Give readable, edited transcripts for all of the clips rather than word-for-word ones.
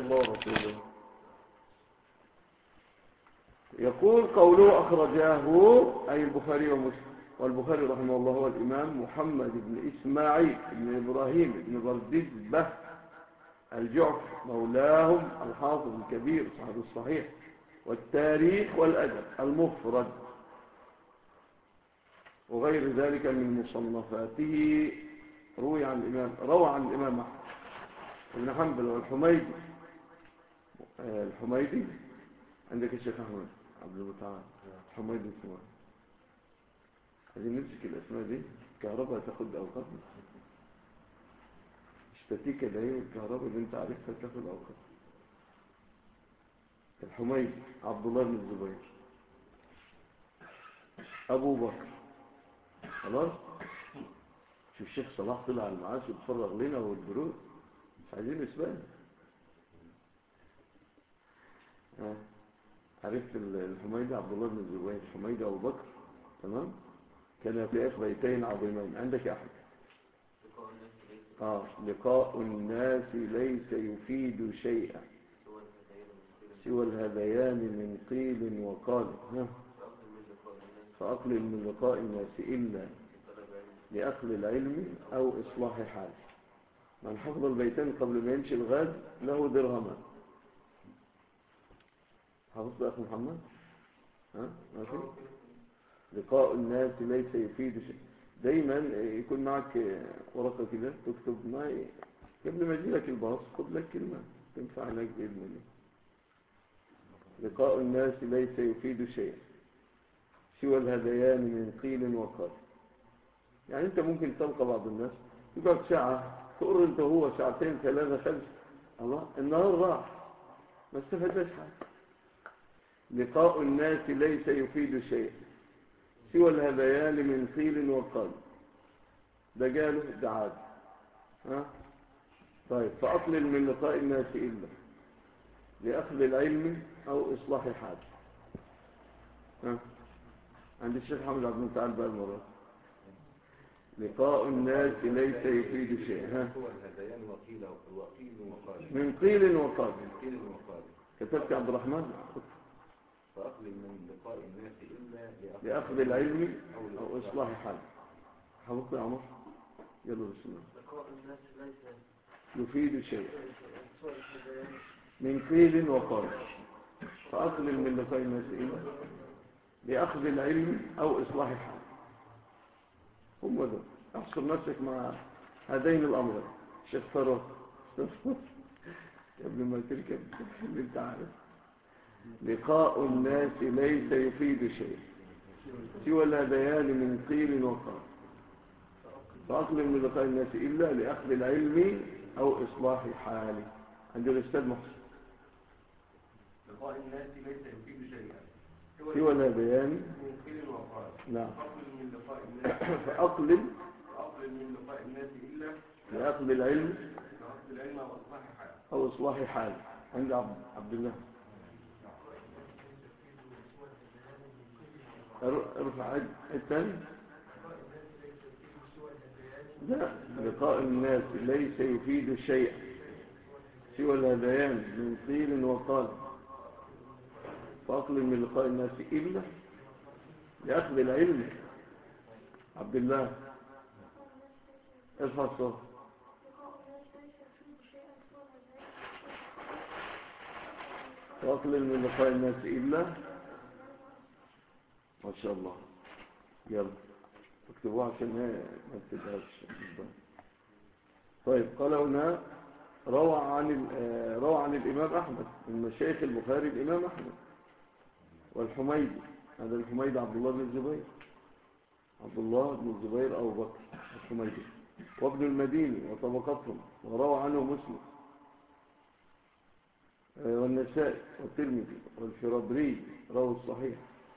الله ورسوله. يقول قوله أخرجاه أي البخاري ومسلم. والبخاري رحمه الله هو الإمام محمد بن إسماعيل بن إبراهيم بن بردزبة الجعفي مولاهم الحافظ الكبير صاحب الصحيح والتاريخ والأدب المفرد وغير ذلك من مصنفاته. روى عن الإمام أحمد بن حنبل والحميدي. الحميدي عندك الشيخ أحمد عبد المتعال الحميدي اسمه. عايزين نمسك الأسماء دي. الكهرباء تاخد أوقات اشتتيك ده هي الكهرباء اللي انت عارفها تاخد أوقات. الحميدي عبد الله بن الزبير أبو بكر. خلاص. شوف الشيخ صلاح طلع على المعاش وتفرغ لنا والبرود مش عايزين نسبقنا. عرفت الحميدي عبد الله بن الزبير الحميدي أبو بكر. تمام. كان في بيتين عظيمين. عندك يا أحمد لقاء الناس ليس يفيد شيئا سوى الهذيان من قيل وقال. فأقلل من لقاء الناس إلا لأخذ العلم أو إصلاح حال. من حفظ البيتين قبل ما يمشي الغد له درهما. حفظت أخي محمد؟ ماشي. لقاء الناس ليس يفيد شيء. دايما يكون معك ورقة كده تكتب معي قبل ما يجيلك الباص خد لك كلمة تنفع لك بإذن الله. لقاء الناس ليس يفيد شيء سوى الهذيان من قيل وقال. يعني انت ممكن تلقى بعض الناس يقعد ساعة تقر انت هو ساعتين ثلاثة خمسة الله النهار راح ما استفدناش حاجة. لقاء الناس ليس يفيد شيء سوى الهذيان من قيل وقال. ده قاله ده عاد. طيب فأقلل من لقاء الناس إلا لأخذ العلم أو إصلاح حال. عند الشيخ حمد عبد المتعال بقى المرة. لقاء الناس ليس يفيد شيء. من قيل وقال. كتبت عبد الرحمن. فأقلل من لقاء الناس إلا لأخذ العلم أو إصلاح حال. حفظت يا عمر؟ يلا بسم الله. لقاء الناس ليس يفيد شيء من قيل وقال. فأقلل من لقاء الناس إلا لأخذ العلم أو إصلاح حال. هم ذا. أحصر نفسك مع هذين الأمرين. شيخ ثروت قبل ما تركب اللي انت عارف. لقاء الناس ليس يفيد شيء سوى الهذيان من قيل وقال. فأقلل من لقاء الناس إلا لأخذ العلم أو إصلاح حاله. عند الأستاذ محسن. لقاء الناس ليس يفيد شيئا سوى الهذيان من قيل وقال. نعم. فأقلل من لقاء الناس فأقلل من لقاء الناس إلا لأخذ العلم أو إصلاح حاله. عند عبد الله. ارفع الثاني. لا. لقاء الناس ليس يفيد شيئا سوى الهذيان من قيل وقال. فأقلل من لقاء الناس إلا لأخذ العلم. عبد الله ارفع الصوت. فأقلل من لقاء الناس إلا. ما شاء الله. يلا اكتبوها عشان ما تتهاش. طيب قال هنا روى عن الإمام أحمد من مشايخ البخاري الإمام أحمد والحميدي. هذا الحميدي عبد الله بن الزبير. عبد الله بن الزبير أبو بكر الحميدي وابن المديني وطبقتهم. وروى عنه مسلم والنسائي والترمذي والفرابري روى الصحيح.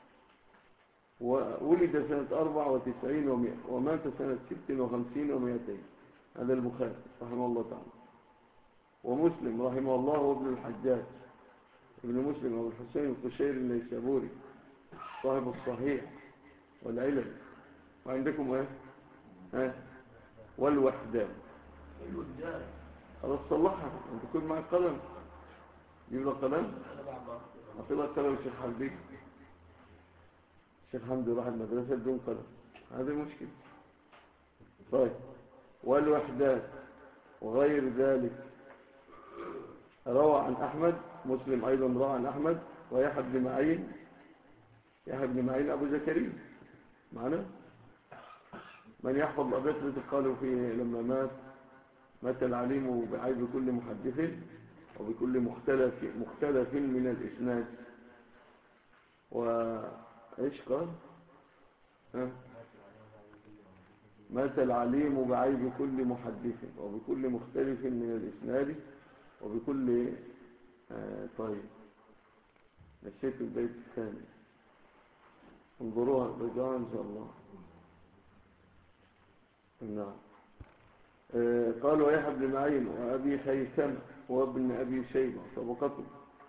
وولد سنة 94 و100 ومات سنة 56 و200. هذا البخاري رحمه الله تعالى. ومسلم رحمه الله وابن الحجاج ابن مسلم أبو الحسين القشيري النيسابوري صاحب الصحيح والعلل. وعندكم ايه والوحدان. خلاص صلحها انت كل معك قلم. جيب لك قلم. أعطي لك قلم الشيخ حمدي. الشيخ حمدي راح المدرسة بدون قلم، هذه مشكلة. طيب، والوحدات وغير ذلك روى عن أحمد. مسلم أيضا روى عن أحمد ويحيى بن معين. يحيى بن معين أبو زكريا معنا. من يحفظ الأبيات التي قالوا فيه لما مات العليم بعيب كل محدث وبكل مختلف من الإسناد. وإيش قال؟ مات العليم بعيب كل محدث وبكل مختلف من الإسناد وبكل طيب، نسيت البيت الثاني، انظروها الرجاء إن شاء الله. نعم. قالوا يحيى بن معين وأبي خيثم وابن أبي شيبة طبقته.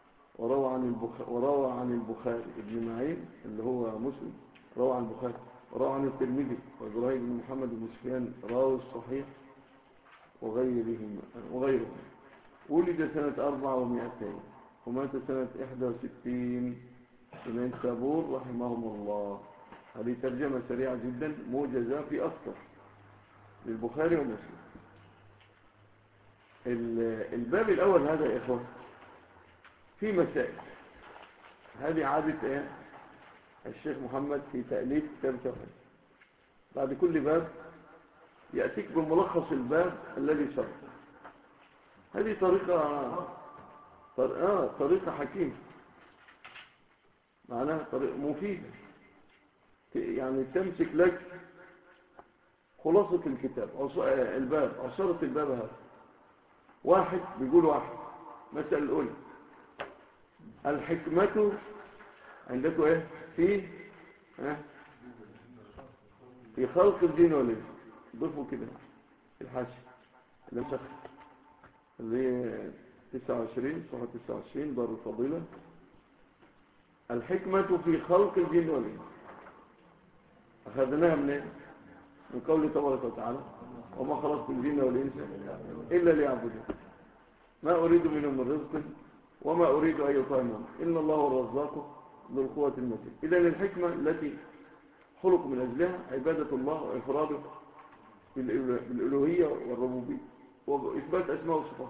وروى عن البخاري ابن معين اللي هو مسلم، روى عن البخاري وروى عن الترمذي وإبراهيم بن محمد بن سفيان راوي الصحيح وغيرهم. ولد سنة 400 ومات سنة 61 في نيسابور رحمهم الله. هذه ترجمة سريعة جدا موجزة في أسطر للبخاري ومسلم. الباب الأول هذا يا إخوة في مسائل. هذه عادة الشيخ محمد في تأليف كتاب توحيد. بعد كل باب يأتيك بملخص الباب الذي شرحه. هذه طريقة حكيمة، معناها طريقة مفيدة، يعني تمسك لك خلاصة الكتاب أو الباب أو صورة الباب. هذا واحد بيقول واحد. مسألة الأولى، الحكمة عندكم ايه في خلق الدين والإنس. ضيفوا كده الحاشية اللي 29 صفحة 29 دار الفضيلة. الحكمة في خلق الجن والإنس أخذناها من قوله تبارك وتعالى وما خلقت الجن والإنس إلا ليعبدون ما أريد منهم من رزق وما أريد أن يطعمون إن الله هو الرزاق ذو القوة المتين. إذن الحكمة التي خلق من أجلها عبادة الله وإفراده بالألوهية والربوبية وإثبات أسماء وصفات،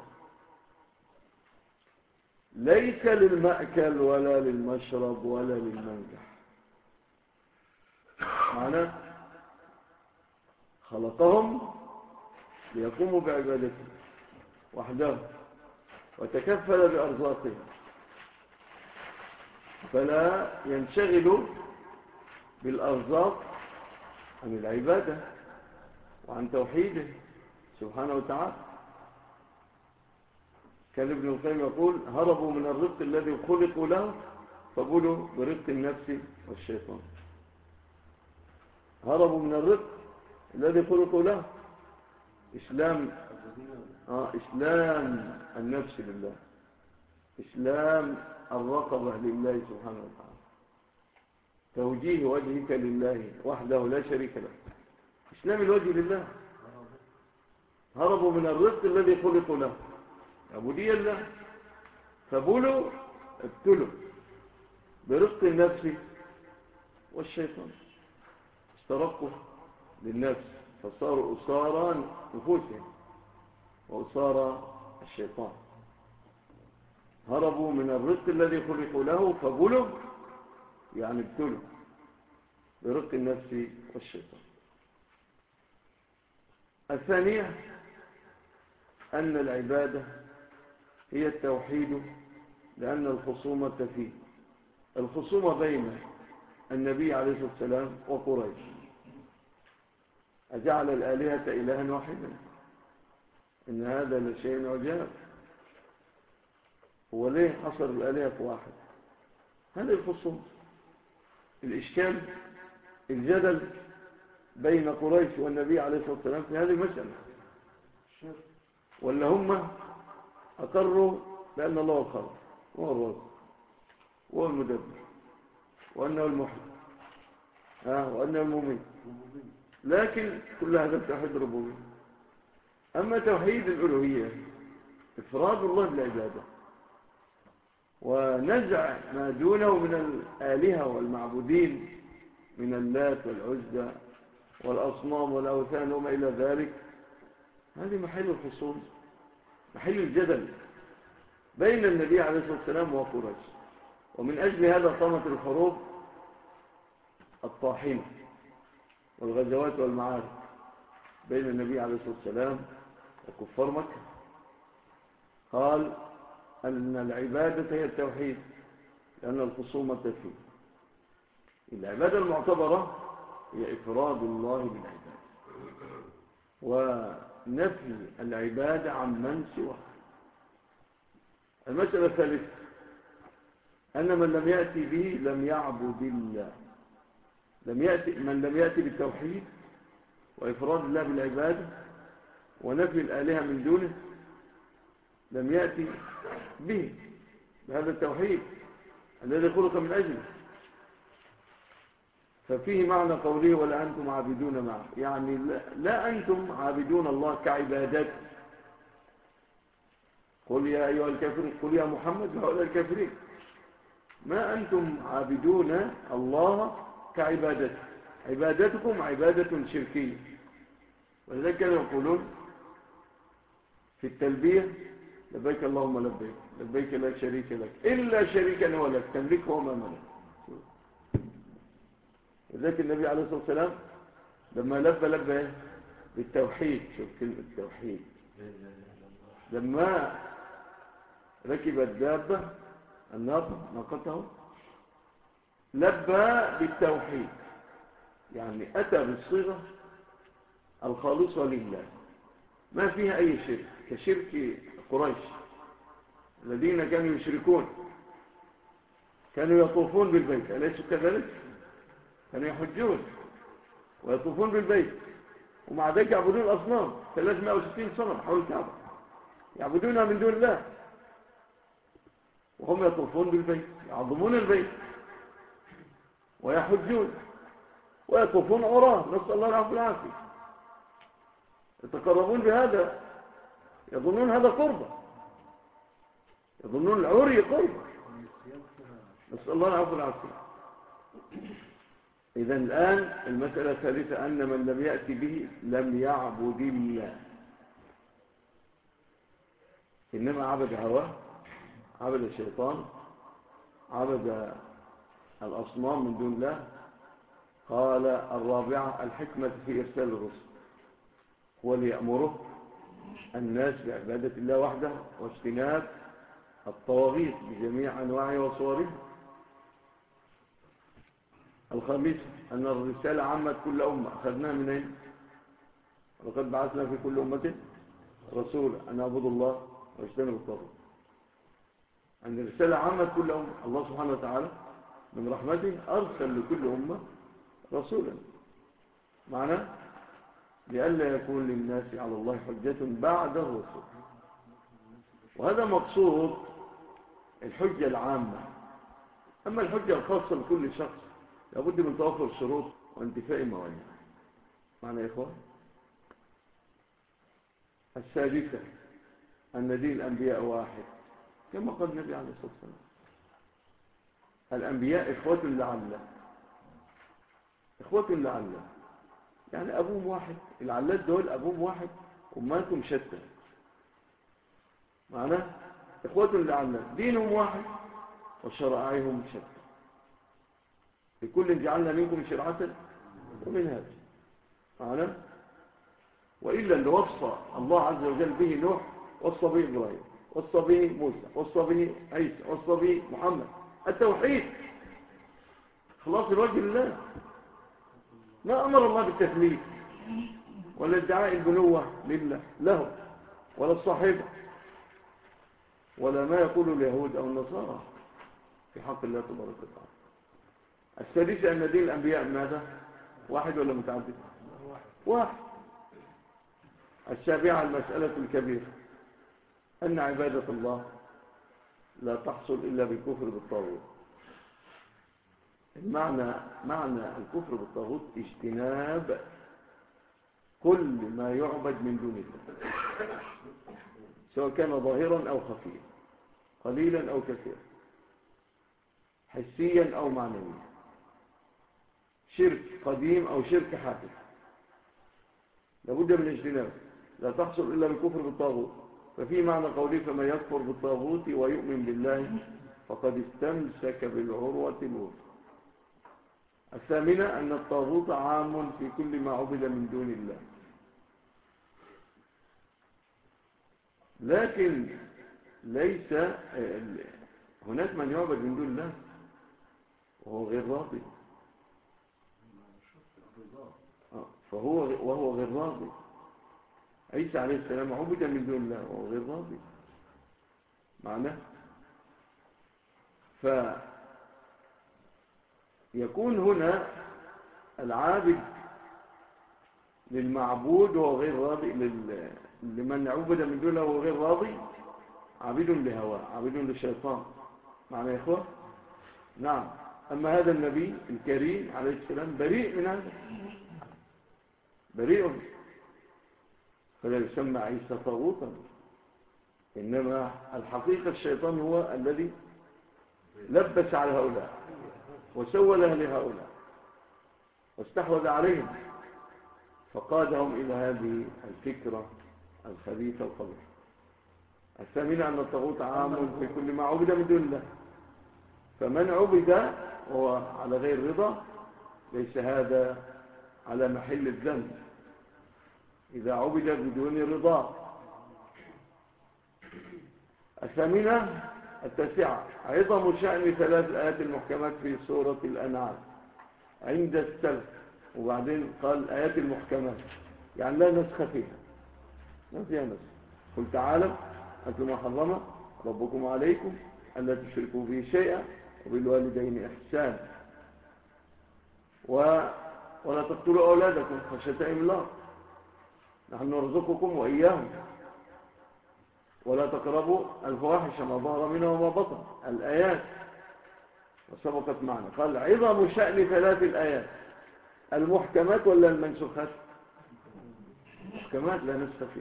ليس للمأكل ولا للمشرب ولا للمنكح. معناه خلقهم ليقوموا بعبادته وحده وتكفل بأرزاقهم، فلا ينشغلوا بالأرزاق عن العبادة وعن توحيده سبحانه وتعالى. كان ابن القيم يقول هربوا من الرزق الذي خلقوا له فبلوا برزق النفس والشيطان. هربوا من الرزق الذي خلقوا له إسلام النفس لله، إسلام الرقبة لله سبحانه وتعالى، توجيه وجهك لله وحده لا شريك له، إسلام الوجه لله. هربوا من الرزق الذي خلقوا له عبودية الله فبلوا ابتلوا برزق النفس والشيطان، استرقوا للنفس فصاروا أسارى نفوسهم وأسارى الشيطان. هربوا من الرزق الذي خلقوا له فبلوا يعني ابتلوا برزق النفس والشيطان. الثانية أن العبادة هي التوحيد، لأن الخصومة فيه الخصومة بين النبي عليه الصلاة والسلام وقريش. أجعل الآلهة إلها واحدا إن هذا لشيء عجاب. هو ليه حصر الآلهة في واحد؟ هذه الخصومة، الإشكال، الجدل بين قريش والنبي عليه الصلاة والسلام في هذه المسألة. ولا هم أقروا بأن الله الخالق وهو الرازق وهو المدبر وأنه المحيي وأنه المميت، لكن كل هذا توحيد الربوبية. أما توحيد الألوهية إفراد الله بالعبادة ونزع ما دونه من الآلهة والمعبودين من اللات والعزى والأصنام والأوثان وما إلى ذلك. هذه محل الخصوم، محل الجدل بين النبي عليه الصلاة والسلام وقريش. ومن أجل هذا قامت الحروب الطاحنة والغزوات والمعارك بين النبي عليه الصلاة والسلام وكفار مكة. قال أن العبادة هي التوحيد، لأن الخصومة فيه. العبادة المعتبرة هي إفراد الله بالعبادة ونفي العبادة عن من سواه. المسألة الثالثة أن من لم يأتي به لم يعبد الله. من لم يأتي بالتوحيد وإفراد الله بالعبادة ونفي الآلهة من دونه لم يأتي به بهذا التوحيد الذي خلق من أجله. ففيه معنى قوله ولا أنتم عابدون معه، يعني لا أنتم عابدون الله كعبادته. قل يا أيها الكافرين، قل يا محمد لهؤلاء الكافرين، ما أنتم عابدون الله كعبادته. عبادتكم عبادة شركية. ولذلك كانوا يقولون في التلبية لبيك اللهم لبيك، لبيك لا شريك لك إلا شريكا هو لك تملكه وما ملك. وذلك النبي عليه الصلاة والسلام لما لبى بالتوحيد، شوف كلمة التوحيد، لما ركب الدابة الناقة ناقته لبى بالتوحيد، يعني أتى بالصيغة الخالصة لله ما فيها أي شرك، كشرك قريش الذين كانوا يشركون، كانوا يطوفون بالبيت، أليسوا كذلك؟ كانوا يحجون ويطوفون بالبيت ومع ذلك يعبدون الأصنام 360 صنم حول الكعبة يعبدونها من دون الله، وهم يطوفون بالبيت يعظمون البيت ويحجون ويطوفون عراه، نسأل الله العفو والعافية، يتقربون بهذا، يظنون هذا قربة، يظنون العري قربة، نسأل الله العفو والعافية. إذن الآن المسألة الثالثة أن من لم يأتي به لم يعبد الله، إنما عبد هواه، عبد الشيطان، عبد الأصنام من دون الله. قال الرابعة الحكمة في إرسال الرسل هو ليأمره الناس بعبادة الله وحده واجتناب الطواغيت بجميع أنواعها وصورها. الخامسة أن الرسالة عمت كل أمة، أخذناها من أين؟ ولقد بعثنا في كل أمة رسولا أن اعبدوا الله واجتنبوا الطاغوت. أن الرسالة عمت كل أمة، الله سبحانه وتعالى من رحمته أرسل لكل أمة رسولا، معناه لئلا يكون للناس على الله حجة بعد الرسل. وهذا مقصود الحجة العامة. أما الحجة الخاصة لكل شخص لابد من توفر شروط وانتفاء موانع. معنى يا إخوان؟ السادسة أن دين الأنبياء واحد كما قال النبي عليه الصلاة والسلام، الأنبياء إخوة لعلة، إخوة لعلة، يعني أبوهم واحد، العلات دول أبوهم واحد أماتهم شتى، معناه إخوة لعلة، دينهم واحد وشرائعهم شتى، لكل جعلنا منكم شرعة ومن هذا، معناه وإلا اللي وصى الله عز وجل به نوح وصى به إبراهيم، وصى به موسى، وصى به عيسى، وصى به محمد، التوحيد، خلاص الوجه لله. ما أمر الله بالتثليث ولا ادعاء البنوة لله له ولا الصاحبة ولا ما يقول اليهود أو النصارى في حق الله تبارك وتعالى. السادسة أن دين الأنبياء ماذا؟ واحد ولا متعدد؟ واحد. السابعة المسألة الكبيرة أن عبادة الله لا تحصل إلا بالكفر بالطاغوت. معنى الكفر بالطاغوت اجتناب كل ما يعبد من دون الله، سواء كان ظاهرا أو خفيا، قليلا أو كثيرا، حسيا أو معنويا، شرك قديم أو شرك حادث لابد من اجتنابه، لا تحصل إلا بالكفر بالطاغوت. ففي معنى قوله فمن يكفر بالطاغوت ويؤمن بالله فقد استمسك بالعروة الوثقى. الثامنة أن الطاغوت عام في كل ما عبد من دون الله، لكن ليس هناك من يعبد من دون الله وهو غير راضي، وهو غير راضي. عيسى عليه السلام عبد من دون الله وهو غير راضي معناه. فيكون هنا العابد للمعبود وهو غير راضي، لمن عبد من دون الله وهو غير راضي، عابد لهواه، عابد للشيطان معنى يا إخوة. نعم. أما هذا النبي الكريم عليه السلام بريء من هذا، بريء، فلا يسمى عيسى طاغوتا، إنما الحقيقة الشيطان هو الذي لبس على هؤلاء وسول لهؤلاء واستحوذ عليهم فقادهم إلى هذه الفكرة الخبيثة القبيحة. الثامنة أن الطاغوت عام في كل ما عبد من دون الله، فمن عبد وهو على غير رضا ليس هذا على محل الذنب إذا عبد بدون رضا. الثامنة التاسعة عظم شأن ثلاث الآيات المحكمات في سورة الأنعام عند السلف. وبعدين قال الآيات المحكمات يعني لا نسخ فيها، ما فيها نسخ. قل تعالوا أتل ما حرم ربكم عليكم ألا تشركوا به شيئا وبالوالدين إحسانا ولا تقتلوا أولادكم خشية إملاق نحن نرزقكم وإياهم ولا تقربوا الفواحش ما ظهر منها وما بطن. الآيات وسبقت معنا. قال عظم شأن ثلاث الآيات المحكمات ولا المنسوخات؟ محكمات لا نسخ فيها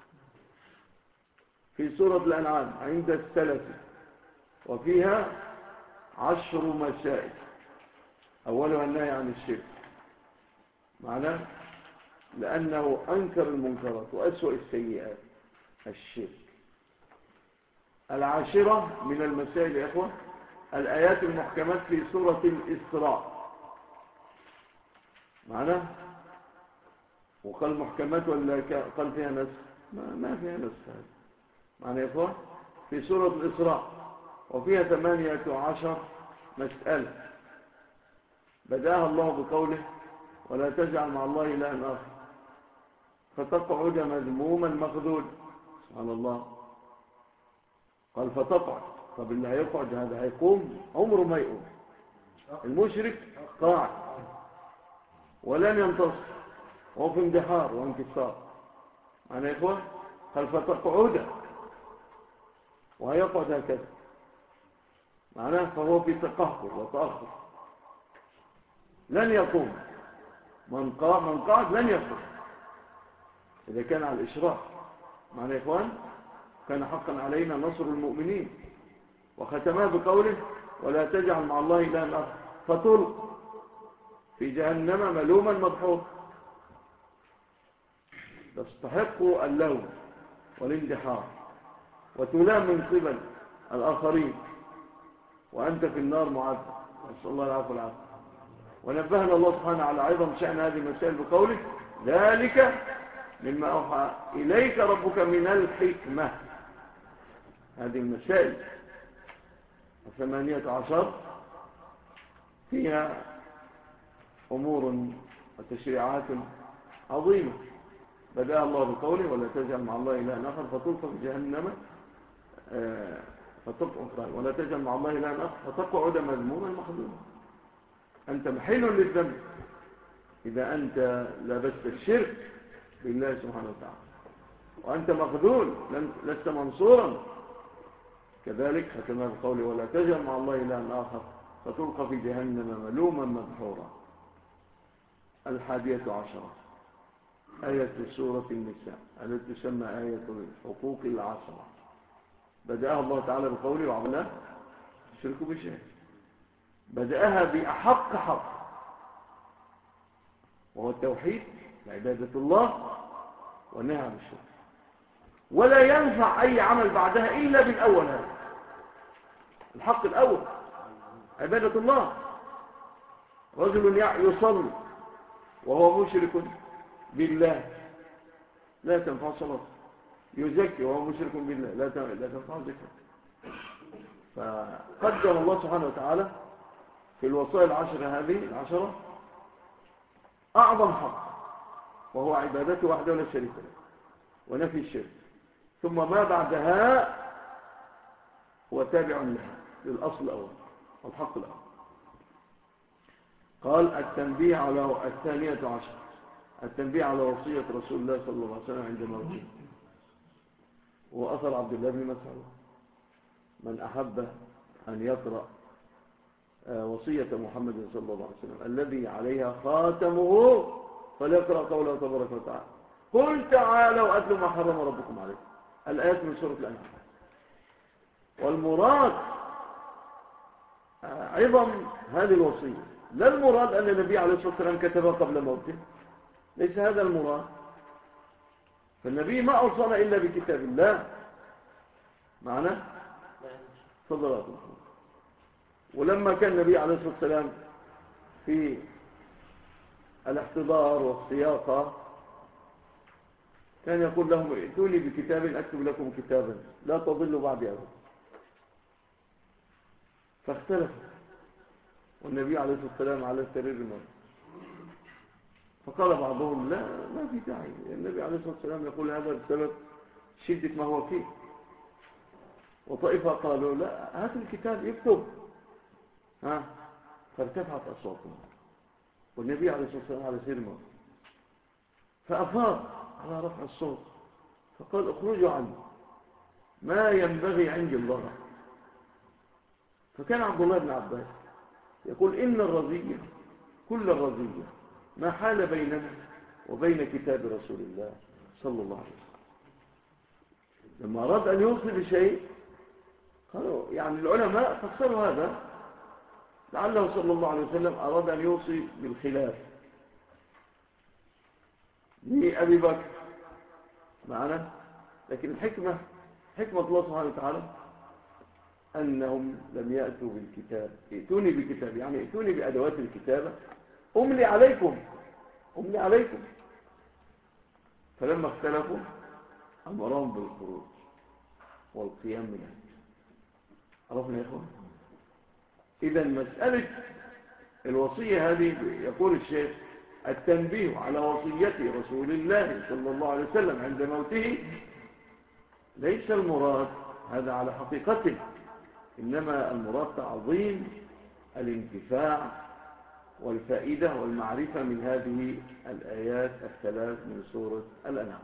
في سورة الأنعام عند السلف، وفيها 10 مسائل. أولها النهي عن الشرك معناه لأنه أنكر المنكرات وأسوأ السيئات الشرك. 10 من المسائل يا إخوة الآيات المحكمات في سورة الإسراء معناه. وقال محكمات ولا قال فيها نسخ؟ ما فيها نسخ معنى يا إخوة في سورة الإسراء، وفيها 18 مسألة بدأها الله بقوله ولا تجعل مع الله إلها آخر فتقعد مذموما مخذول. سبحان الله. قال فتقعد، طب اللي هيقعد هذا هيقوم عمره ما يقوم. المشرك قاعد ولن ينتصر وهو في اندحار وانكسار معنى يا إخوة. قال فتقعد وهيقعد هكذا معناه فهو في تقهقر وتأخر لن يقوم. من قعد لن يقوم إذا كان على الإشراك معنى يا إخوان. كان حقا علينا نصر المؤمنين، وختمها بقوله ولا تجعل مع الله إلها آخر فتلقى في جهنم ملوما مدحورا. تستحق اللوم والاندحار وتلام من قبل الآخرين وأنت في النار معذب، نسأل الله العفو والعافية. ونبهنا الله سبحانه على عظم شأن هذه المسائل بقوله ذلك مما أوحى إليك ربك من الحكمة. هذه المسائل 18 فيها أمور وتشريعات عظيمة بدأ الله بقوله ولا تجعل مع الله إلها آخر فتلقى في جهنم ولا تجعل مع الله إلها آخر فتقعد مذموما مخذولا. أنت محل للذنب إذا أنت لبست الشرك بالله سبحانه وتعالى، وأنت مخذول لست منصورا. كذلك ختمها بقوله ولا تجعل مع الله إلها آخر فتلقى في جهنم ملوما مدحورا. 11 آية سورة النساء التي تسمى آية الحقوق العشرة. بدأها الله تعالى بقوله وعمله الشرك بشيء بدأها بأحق حق، وهو التوحيد عبادة الله والنهي عن الشرك، ولا ينفع أي عمل بعدها إلا بالأول. هذا الحق الأول عبادة الله. رجل يصلي وهو مشرك بالله لا تنفع صلاة، يزكي وهو مشرك بالله لا تنفع زكاة. فقدم الله سبحانه وتعالى في الوصايا العشرة هذه العشرة أعظم حق، وهو عبادته وحده لا شريك له ونفي الشرك، ثم ما بعدها هو تابع لها للأصل الأول والحق الأول. قال التنبيه على الثانية عشر، التنبيه على وصية رسول الله صلى الله عليه وسلم عند موته، وأثر عبد الله بن مسعود: من أحب أن يقرأ وصية محمد صلى الله عليه وسلم الذي عليها خاتمه فليقرأ قوله تبارك وتعالى: قل تعالوا أتلوا ما حرم ربكم عليكم. الآيات من سورة الأنعام. والمراد عظم هذه الوصية، لا المراد أن النبي عليه الصلاة والسلام كتبها قبل موته، ليس هذا المراد. فالنبي ما أوصانا إلا بكتاب الله معنا فضلات محمد. ولما كان النبي عليه الصلاة والسلام في الاحتضار والسياقة كان يقول لهم: ائتوني بكتاب أكتب لكم كتابا لا تضلوا بعدي أبدا. فاختلفوا، والنبي عليه الصلاة والسلام على السرير الموت. فقال بعضهم: لا، ما في داعي، النبي عليه الصلاة والسلام يقول هذا بسبب شدة ما هو فيه. وطائفة قالوا: لا، هات الكتاب يكتب. فارتفعت أصواتهم، والنبي عليه الصلاة والسلام على سرير الموت، فأفاض على رفع الصوت فقال: اخرجوا عني، ما ينبغي عند الله. فكان عبد الله بن عباس يقول: إن الرزية كل الرزية ما حال بيننا وبين كتاب رسول الله صلى الله عليه وسلم. لما أراد أن يوصي بشيء قالوا، يعني العلماء فسروا هذا لعله صلى الله عليه وسلم أراد أن يوصي بالخلاف لأبي بكر معنا. لكن حكمة الله سبحانه وتعالى أنهم لم يأتوا بالكتاب. ائتوني بكتاب يعني ائتوني بأدوات الكتابة أملي عليكم. فلما اختلفوا أمرهم بالخروج والقيام منها. عرفنا يا إخوان؟ إذن مسألة الوصية هذه يقول الشيخ: التنبيه على وصية رسول الله صلى الله عليه وسلم عند موته ليس المراد هذا على حقيقته، إنما المراد تعظيم الانتفاع والفائدة والمعرفة من هذه الآيات الثلاث من سورة الأنعام.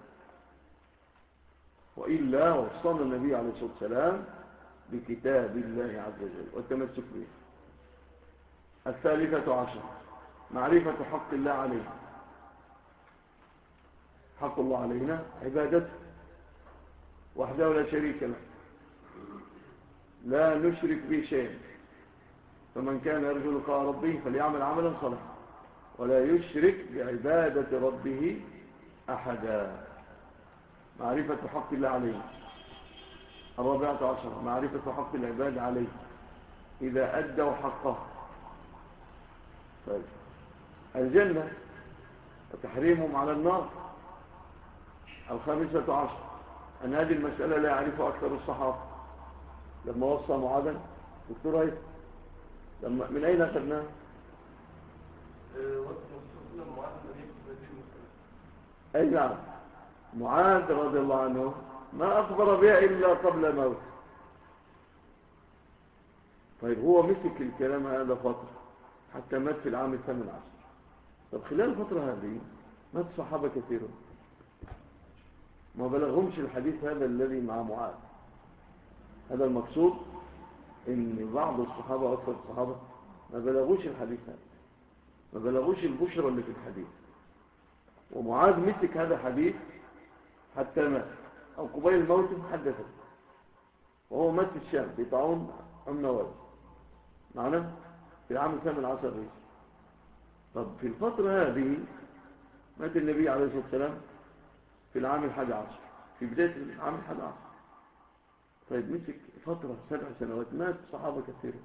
وإلا وصلنا النبي عليه الصلاة والسلام بكتاب الله عز وجل والتمسك به. الثالثة عشر معرفة حق الله علينا. حق الله علينا عبادته وحده لا شريك له، لا نشرك به شيئا. فمن كان يرجو لقاء ربه فليعمل عملا صالحا ولا يشرك بعبادة ربه أحدا. معرفة حق الله عليه. الرابعة عشر معرفة حق العباد عليه إذا أدوا حقه. طيب. الجنة وتحريمهم على النار. الخامسة عشر أن هذه المسألة لا يعرفها أكثر الصحابة. لما وصى معاذا دكتور هيثم من أين أخذناه؟ أي نعم، معاذ رضي الله عنه ما أخبر بها إلا قبل موت. طيب هو مسك الكلام هذا فترة حتى مات في العام 18. طب خلال الفترة هذه مات صحابة كثيرون ما بلغهمش الحديث هذا الذي مع معاذ. هذا المقصود، ان بعض الصحابة واكثر الصحابة ما بلغوش الحديث هذا، ما بلغوش البشرى اللي في الحديث. ومعاذ مسك هذا الحديث حتى مات او قبيل الموت حدثه، وهو مات في الشام في طاعون النواس معنا. في العام الثامن عشر هجري. طب في الفترة هذه مات النبي عليه الصلاة والسلام في العام 11 في بداية العام 11. طيب مسك فترة 7 سنوات، مات صحابة كثيرة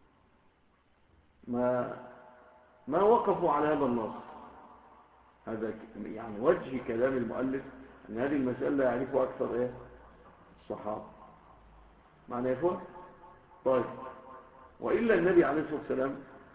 ما وقفوا على هذا النص. هذا يعني وجه كلام المؤلف أن هذه المسألة لا يعرفها أكثر إيه الصحابة. معنى يا إخوة؟ طيب وإلا النبي عليه الصلاة والسلام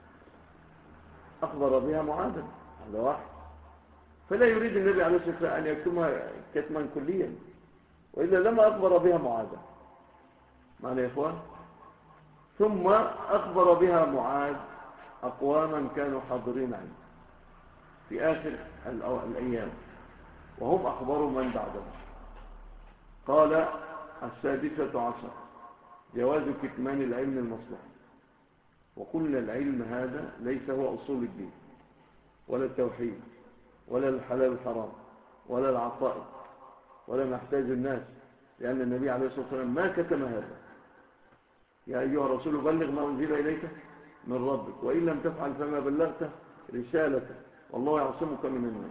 أخبر بها معادا، هذا واحد، فلا يريد النبي عليه الصلاة والسلام أن يكتمها كتما كليا، وإلا لما أخبر بها معادا. معنى يا إخوة؟ ثم أخبر بها معاذ أقواما كانوا حاضرين عنه في آخر الأيام، وهم أخبروا من بعدهم. قال 16 جواز كتمان العلم المصلحي. وقلنا العلم هذا ليس هو أصول الدين ولا التوحيد ولا الحلال الحرام ولا العقائد ولا ما يحتاج الناس، لأن النبي عليه الصلاة والسلام ما كتم هذا. يا أيها الرسول بلغ ما أنزل إليك من ربك وإن لم تفعل فما بلغت رسالته والله يعصمك من الناس.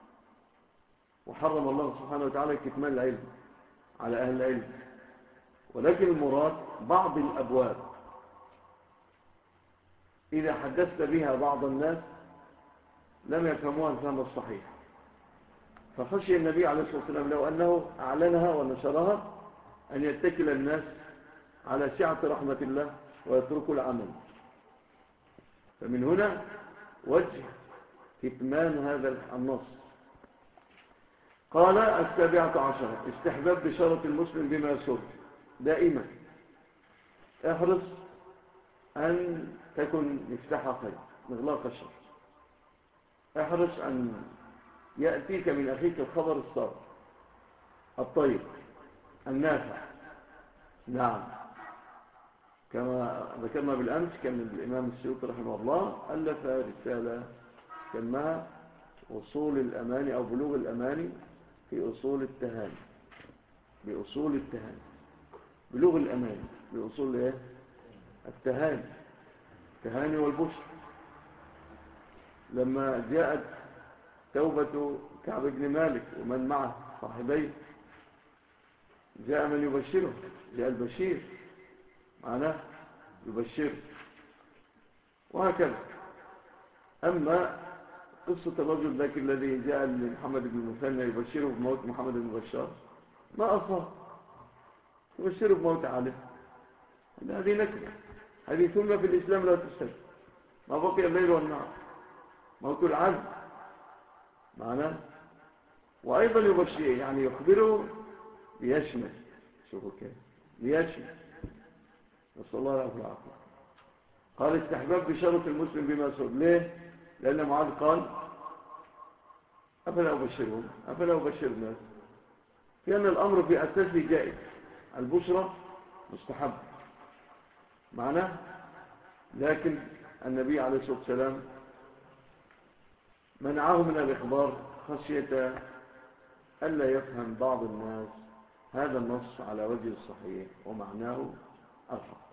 وحرم الله سبحانه وتعالى كتمان العلم على أهل العلم، ولكن المراد بعض الأبواب إذا حدثت بها بعض الناس لم يفهموها الفهم الصحيح، فخشي النبي عليه الصلاة والسلام لو أنه أعلنها ونشرها أن يتكل الناس على سعة رحمة الله ويتركوا العمل. فمن هنا وجه كتمان هذا النص. قال 17 استحباب بشارة المسلم بما يسر. دائما احرص أن تكن مفتاح خير مغلاق الشر. احرص أن يأتيك من أخيك الخبر الصالح الطيب النافع. نعم، كما ذكرنا بالأمس كان الإمام السيوطي رحمه الله ألف رسالة سماها أصول الأماني أو بلوغ الأماني في أصول التهاني. بأصول التهاني، بلوغ الأماني بأصول إيه؟ التهاني، التهاني والبشر. لما جاءت توبة كعب بن مالك ومن معه صاحبيه جاء من يبشره، جاء البشير معناه يبشره، وهكذا. أما قصة الرجل ذاك الذي جاء لمحمد بن المثنى يبشره بموت محمد بن بشار ما أصاب، يبشره بموت عالم. هذه نكبة، هذه ثم في الإسلام لا تستجد. ما بقي الليل والنهار، موت العزم معناه. وأيضا يبشر يعني يخبره ليشمل، شوفوا كيف ليشمل، نسأل الله العافية والعافية. قال استحباب بشارة المسلم بما سر. ليه؟ لأن معاذ قال أفلا أبشرهم أفلا أبشر الناس، لأن الأمر في أساسه جائز، البشرة مستحب معناه. لكن النبي عليه الصلاة والسلام منعه من الإخبار خشية ألا يفهم بعض الناس هذا النص على وجه الصحيح ومعناه الحق.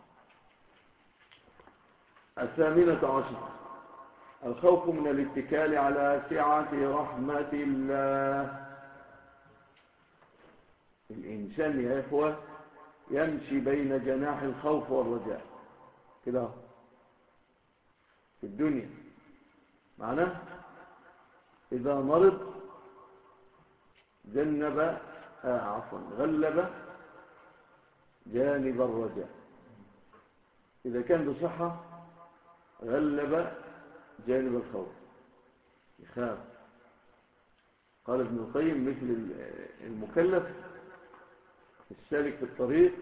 18 الخوف من الاتكال على سعة رحمة الله. الإنسان يا إخوة يمشي بين جناح الخوف والرجاء كده في الدنيا. معناه إذا مرض غلب جانب الرجاء، إذا كان بصحة غلب جانب الخوف، يخاف. قال ابن القيم مثل المكلف السالك في الطريق،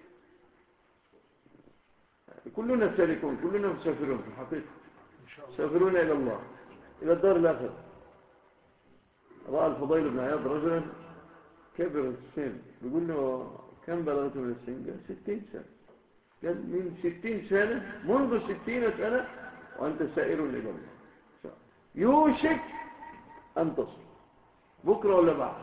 كلنا سالكون كلنا مسافرون في الحقيقة، مسافرون إلى الله إلى الدار الآخرة. رأى الفضيل بن عياض رجلا كبر السن، بيقول له كم بلغت من السن؟ قال 60 سنة. قال من 60 سنة منذ 60 سنة وأنت سائر إلى الله، يوشك أن تصل بكرة ولا بعد.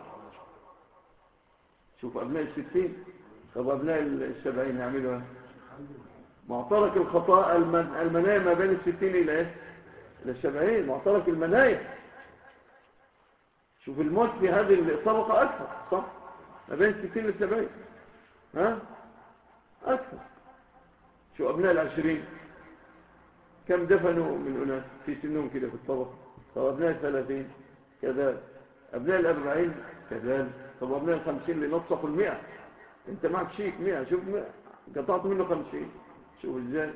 شوف أبناء 60، طب أبناء 70 هيعملوا ايه؟ معترك الخطأ المنايا ما بين 60 إلى إيه؟ إلى 70. معترك المنايا. شوف الموت في هذه الطبقة أكثر، صح؟ ما بين 60 إلى 70. ها؟ أكثر. شو أبناء 20 كم دفنوا من أناس في سنهم كده في الطبقة؟ طب أبناء 30 كذلك. أبناء 40 كذلك. طب أبناء 50 اللي نصفوا 100. أنت معك شيك 100، شوف 100 قطعت منه 50. شوف إزاي.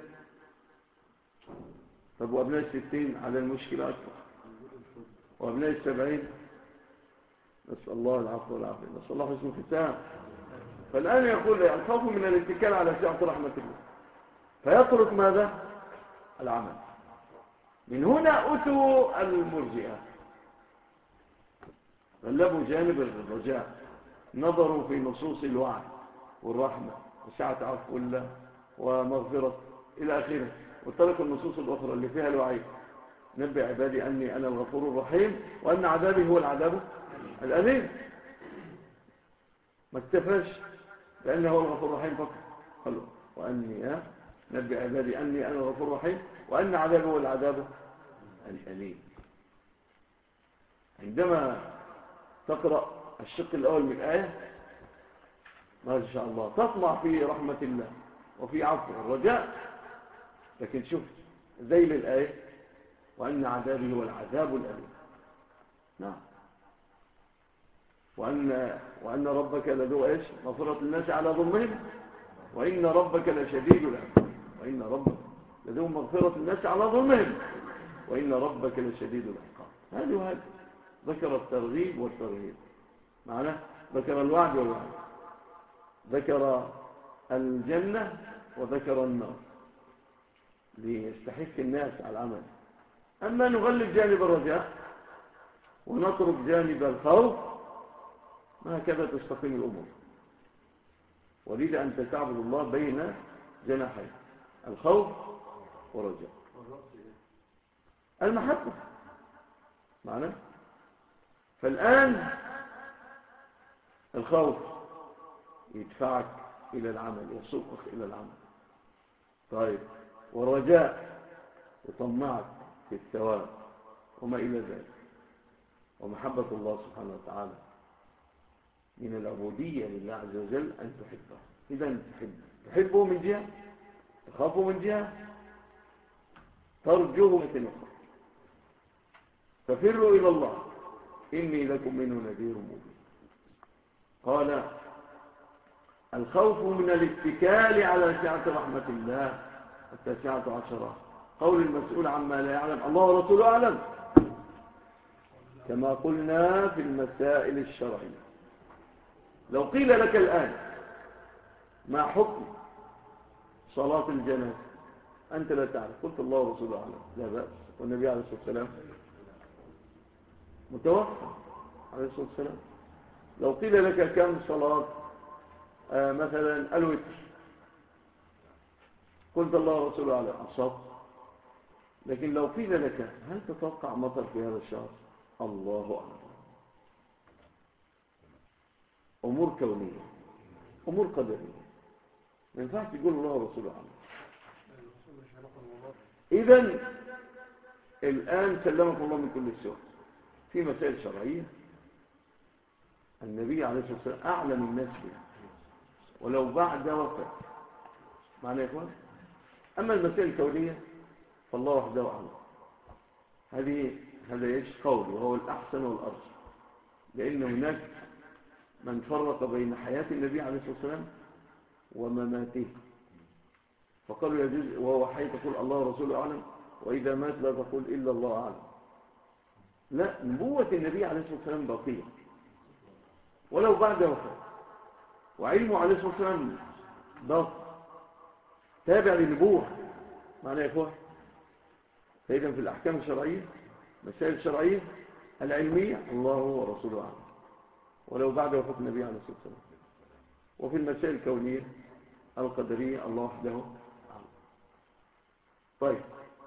طب وأبناء 60 على المشكلة أكثر. وأبناء 70 نسأل الله العفو والعافية، نسأل الله حسن الختام. فالآن يقول الخوف من الاتكال على سعة رحمة الله، فيترك ماذا؟ العمل. من هنا أتوا المرجئة، غلبوا جانب الرجاء، نظروا في نصوص الوعد والرحمة وسعة عفو الله ومغفرة إلى آخره، وتركوا النصوص الأخرى اللي فيها الوعيد. نبئ عبادي أني أنا الغفور الرحيم وأن عذابي هو العذاب الأليم. ما اكتفاش لأنه هو الغفور الرحيم فقط، قالوا وأني نبئ عبادي أني أنا الغفور الرحيم وأن عذابي هو العذاب الأليم. عندما تقرأ الشق الأول من الآية ما شاء الله تطمع في رحمة الله وفي عفو الرجاء، لكن شوف ذيل الآية وأن عذابي هو العذاب الأليم. نعم. وأن ربك لذو إيش؟ مغفرة الناس على ظلمهم وإن ربك لشديد العقاب. وإن ربك لذو مغفرة الناس على ظلمهم وإن ربك لشديد العقاب. هذه وهذه ذكر الترغيب والترهيب، معناه ذكر الوعد والوعد، ذكر الجنة وذكر النار ليستحث الناس على العمل. أما نغلب جانب الرجاء ونترك جانب الخوف ما هكذا تستقيم الأمور. ولذ أنت تعبد الله بين جناحين، الخوف والرجاء. المحبة معناه. فالآن الخوف يدفعك إلى العمل، يسوقك إلى العمل. طيب، والرجاء يطمعك في الثواب وما إلى ذلك. ومحبة الله سبحانه وتعالى من العبودية لله عز وجل أن تحبه. إذا تحبه من جهة، تخافه من جهة، ترجوه من أخرى. ففروا إلى الله إني لكم منه نذير مبين. قال الخوف من الاتكال على سعة رحمة الله. 19 قول المسؤول عما لا يعلم الله ورسوله أعلم، كما قلنا في المسائل الشرعية. لو قيل لك الآن ما حكم صلاة الجنازة أنت لا تعرف، قلت الله ورسوله أعلم، لا بأس. والنبي عليه الصلاة والسلام متوفى عليه الصلاة والسلام. لو قيل لك كم صلاة مثلا الوتر، قلت الله ورسوله أعلم، أصاب. لكن لو قيل لك هل تتوقع مطر في هذا الشهر، الله أعلم. أمور كونية، أمور قدرية، ما ينفعش تقول الله ورسوله أعلم. إذن الآن سلمكم الله من كل سوء. في مسائل شرعية النبي عليه الصلاة والسلام أعلم الناس بها ولو بعد وفاة، معنى يا إخوان. أما المسائل الكونية فالله وحده أعلم. هذا ايش قولي وهو الأحسن والأرجح، لأن هناك من فرق بين حياة النبي عليه الصلاة والسلام ومماته، فقالوا يجوز وهو حي تقول الله ورسوله أعلم، وإذا مات لا تقول إلا الله أعلم. لا، نبوة النبي عليه الصلاة والسلام باقية ولو بعد وفاة، وعلمه عليه الصلاة والسلام باقي تابع للنبوة، معنى يا إخوة. فإذا في الأحكام الشرعية، مسائل الشرعية العلمية الله ورسوله أعلم ولو بعد وفاة النبي عليه الصلاة والسلام. وفي المسائل الكونية القدرية الله وحده أعلم. طيب،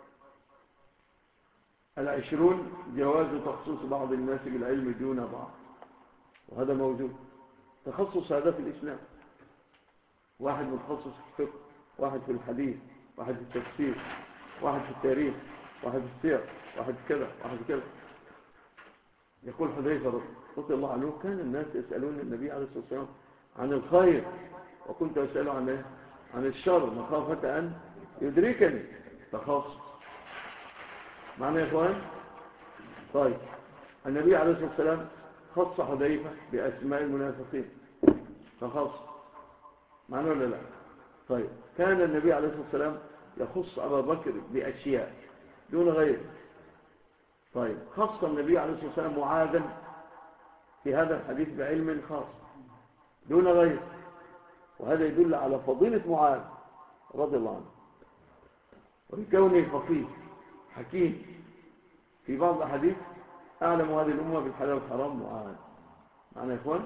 20 جواز تخصيص بعض الناس بالعلم دون بعض، وهذا موجود. تخصص هذا في الإسلام، واحد متخصص في الفقه، واحد في الحديث، واحد في التفسير، واحد في التاريخ، واحد في السير، واحد في كذا، واحد في كذا. يقول حذيفة رضي الله عنه كان الناس يسألون النبي عليه الصلاة والسلام عن الخير وكنت أسأله عن إيه؟ عن الشر مخافة أن يدركني. تخصص معنى يا إخوان. طيب النبي عليه الصلاة والسلام خص حذيفة بأسماء المنافقين، تخصص معنى ولا لا؟ طيب كان النبي عليه الصلاة والسلام يخص أبا بكر بأشياء دون غيره. طيب خص النبي عليه الصلاة والسلام معاذا في هذا الحديث بعلم خاص دون غيره، وهذا يدل على فضيلة معاذ رضي الله عنه ولكونه فقيه حكيم. في بعض الأحاديث أعلم هذه الأمة بالحلال والحرام معاذ. معنى يا إخوان.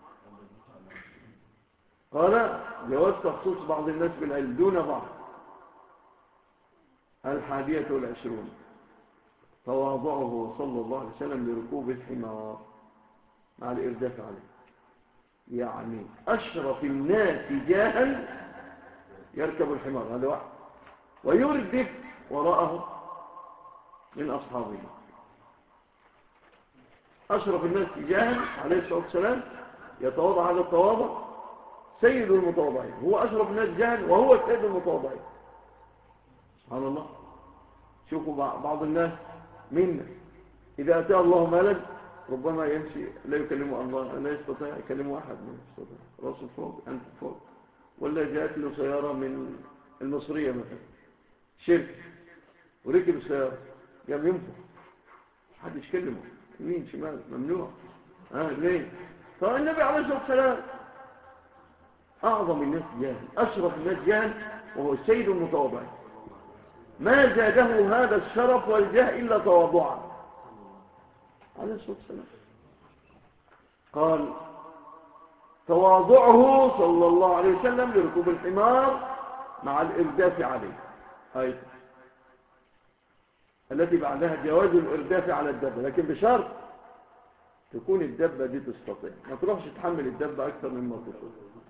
قال جواز تخصيص بعض الناس بالعلم دون بعض. 21 تواضعه صلى الله عليه وسلم لركوب الحمار مع الإرداف عليه. يعني أشرف الناس جاها يركب الحمار، هذا واحد، ويردف وراءه من أصحابه. أشرف الناس جاها عليه الصلاة والسلام يتواضع هذا التواضع سيد المتواضعين، هو أشرف الناس جاها وهو سيد المتواضعين. سبحان الله. شوفوا بعض الناس منا إذا أتى الله مالا ربما يمشي لا يكلمه الله، لا يستطيع يكلمه أحد، ما يستطيع، راسه فوق أنت فوق. ولا جاءت له سيارة من المصرية مثلا شركة وركب السيارة قام ينفخ، محدش يكلمه يمين شمال ممنوع. ليه؟ فالنبي عليه الصلاة والسلام أعظم الناس جاهل أشرف الناس جاهل وهو السيد المتواضعين، ما زاده هذا الشرف والجاه إلا تواضعا عليه الصلاة والسلام. قال تواضعه صلى الله عليه وسلم لركوب الحمار مع الإرداف عليه، أيضا التي بعدها جواز الإرداف على الدبة، لكن بشرط تكون الدبة دي تستطيع، ما تروحش تحمل الدبة أكثر مما تطيق.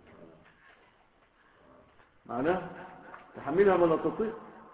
معناه تحملها ما لا تطيق،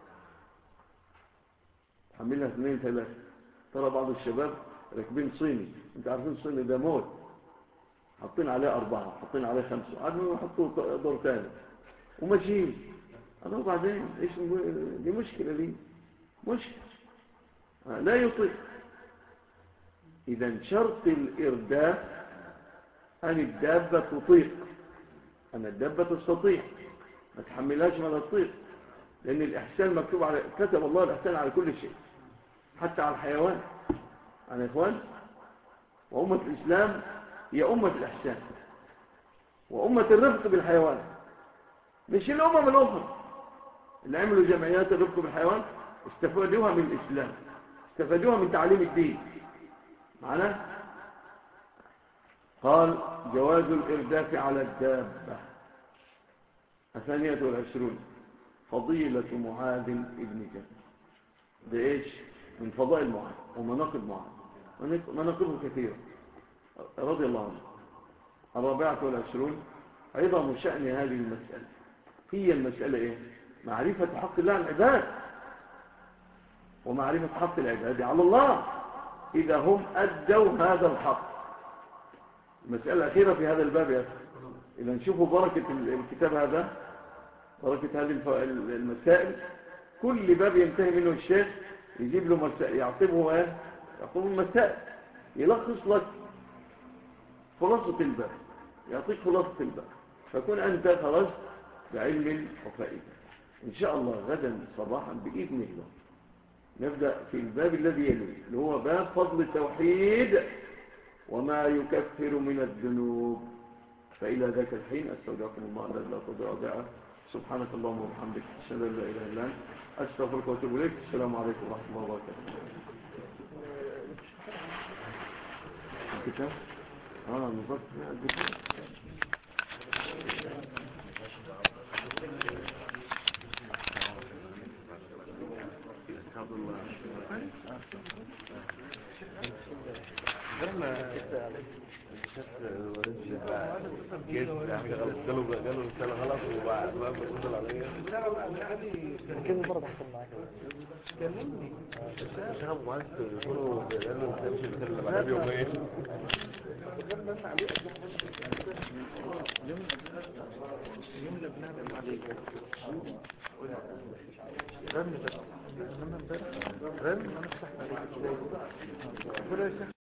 تحملها 2 3. ترى بعض الشباب راكبين صيني، انت عارفين الصيني ده موت، حاطين عليه 4 حاطين عليه 5 عادوا يحطوا دور ثاني وماشيين. أنا وبعدين ايش دي مشكلة لي، مشكلة لا يطيق. إذا شرط الإرداف أن الدابة تطيق، أن الدابة تستطيع، ما تحملهاش ما لا تطيق، لأن الإحسان مكتوب على كتب الله الإحسان على كل شيء حتى على الحيوان. يا إخوان، وأمة الإسلام هي أمة الإحسان وأمة الرفق بالحيوان، مش الأمم الأخرى اللي عملوا جمعيات الرفق بالحيوان استفادوها من الإسلام، استفادوها من تعليم الدين. معناه قال جواز الإرداف على الدابة. 22 فضيلة معاذ ابن جبل. ده إيش؟ من فضائل معاذ ومناقب معاذ، مناقبه كثيرة رضي الله عنه. 24 عظم شأن هذه المسألة. هي المسألة إيه؟ معرفة حق الله العباد ومعرفة حق العباد على الله إذا هم أدوا هذا الحق. المسألة الأخيرة في هذا الباب يا أخي، إذا نشوفوا بركة الكتاب هذا، بركة هذه المسائل، كل باب ينتهي منه الشيخ يجيب له مسائل يعطبه ايه، يعطبه المسائل، يلخص لك خلاصة الباب، يعطيك خلاصة الباب، فكون أنت خرجت بعلم وفائدة. إن شاء الله غدا صباحا بإذن الله نبدأ في الباب الذي يليه اللي هو باب فضل التوحيد وما يكفر من الذنوب. فإلى ذاك الحين أستودعكم الله الذي لا تضيع ودائعه. سبحانك اللهم وبحمدك أشهد أن لا إله إلا أنت أستغفرك وأتوب إليك. السلام عليكم ورحمة الله وبركاته. الكتاب نظرت الكتاب الله جاله رسالة غلط وبعد ما بيتصل عليا كده مرة بحصل معاك كلمني شغل معاك تقوله بيقاله تمشي الرسالة اللي بعدها بيومين اليوم اللي بنعمل عليك رن بس رن انا فتحت عليك